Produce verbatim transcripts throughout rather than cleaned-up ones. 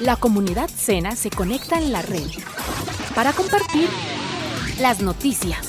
La comunidad SENA se conecta en la red para compartir las noticias.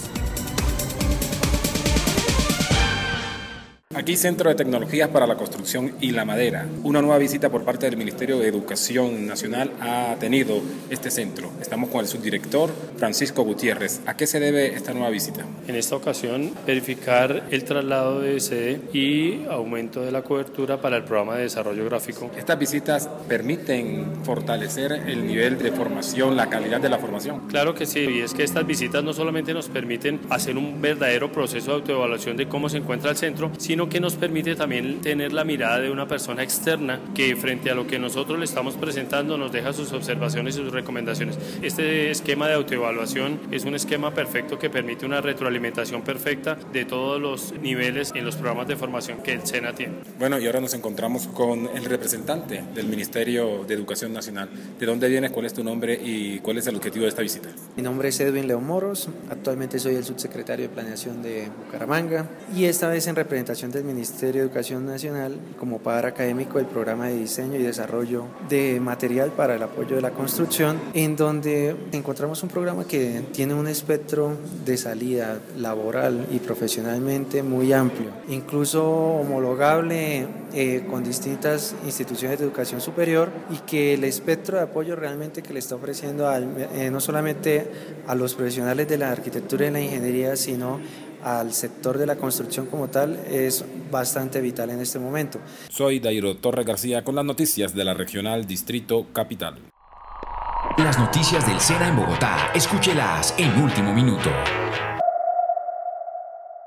Aquí Centro de Tecnologías para la Construcción y la Madera. Una nueva visita por parte del Ministerio de Educación Nacional ha tenido este centro. Estamos con el subdirector Francisco Gutiérrez. ¿A qué se debe esta nueva visita? En esta ocasión, verificar el traslado de sede y aumento de la cobertura para el programa de desarrollo gráfico. ¿Estas visitas permiten fortalecer el nivel de formación, la calidad de la formación? Claro que sí, y es que estas visitas no solamente nos permiten hacer un verdadero proceso de autoevaluación de cómo se encuentra el centro, sino que nos permite también tener la mirada de una persona externa que frente a lo que nosotros le estamos presentando nos deja sus observaciones y sus recomendaciones. Este esquema de autoevaluación es un esquema perfecto que permite una retroalimentación perfecta de todos los niveles en los programas de formación que el SENA tiene. Bueno, y ahora nos encontramos con el representante del Ministerio de Educación Nacional. ¿De dónde vienes? ¿Cuál es tu nombre y cuál es el objetivo de esta visita? Mi nombre es Edwin León Moros, actualmente soy el subsecretario de Planeación de Bucaramanga y esta vez en representación del Ministerio de Educación Nacional como par académico del programa de diseño y desarrollo de material para el apoyo de la construcción, en donde encontramos un programa que tiene un espectro de salida laboral y profesionalmente muy amplio, incluso homologable eh, con distintas instituciones de educación superior, y que el espectro de apoyo realmente que le está ofreciendo al, eh, no solamente a los profesionales de la arquitectura y la ingeniería, sino al sector de la construcción como tal, es bastante vital en este momento. Soy Dairo Torres García con las noticias de la Regional Distrito Capital. Las noticias del SENA en Bogotá, escúchelas en Último Minuto.